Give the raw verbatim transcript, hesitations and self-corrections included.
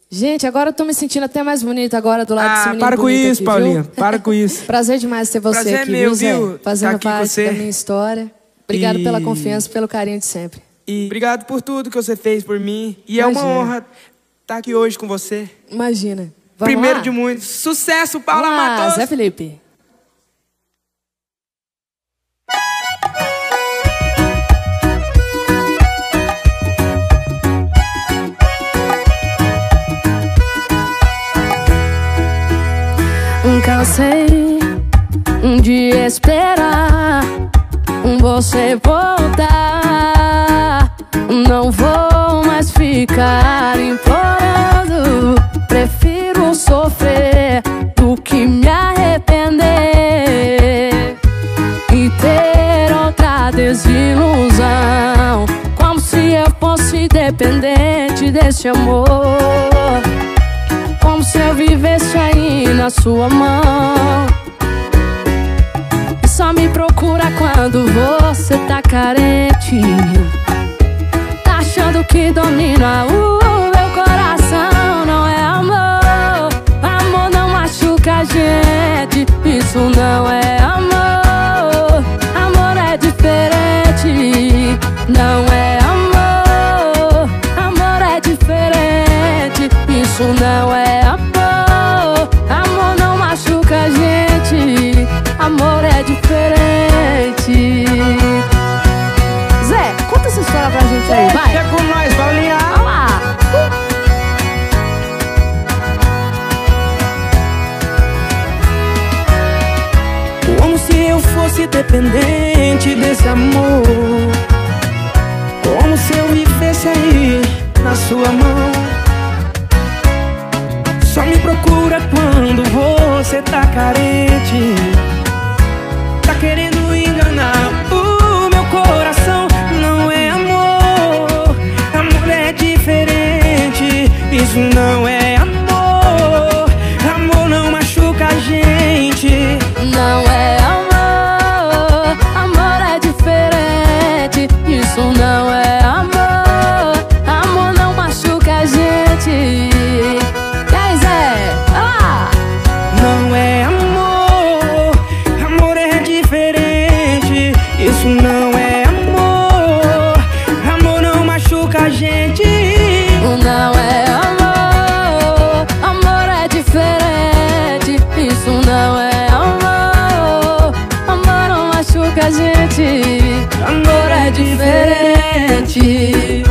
Gente, agora eu tô me sentindo até mais bonita agora do lado ah, desse menino para com isso, aqui, Paulinha. Viu? Para com isso. Prazer demais ter você Prazer aqui, é meu, viu, viu? Fazendo tá aqui parte com você. da minha história. Obrigado e... pela confiança, pelo carinho de sempre. E obrigado por tudo que você fez por mim. E Imagina. é uma honra estar aqui hoje com você. Imagina. Vamos Primeiro lá? de muitos. Sucesso, Paula Vamos lá, Matos. Zé Felipe. Cansei de esperar você voltar. Não vou mais ficar implorando. Prefiro sofrer do que me arrepender e ter outra desilusão, como se eu fosse dependente desse amor, como se eu vivesse aí na sua mão. E só me procura quando você tá carente, tá achando que domina o meu coração. Não é amor, amor não machuca a gente. Isso não é amor, amor é diferente. Não é amor, amor é diferente. Isso não é amor, amor não machuca a gente. Amor é diferente. Zé, conta essa história pra gente aí, vai. Deixa com nós, Paulinha. Vamos lá. Como se eu fosse dependente desse amor, como se eu vivesse aí na sua mão. Só me procura quando você tá carente, tá querendo enganar o meu coração. Não é amor, amor é diferente. Isso não é amor, amor não machuca a gente. Não é amor, amor é diferente. Isso não é amor, amor não machuca a gente. Não é amor, amor é diferente. Isso não é amor, amor não machuca a gente. Não é amor, amor é diferente. Isso não é amor, amor não machuca a gente. Amor é diferente.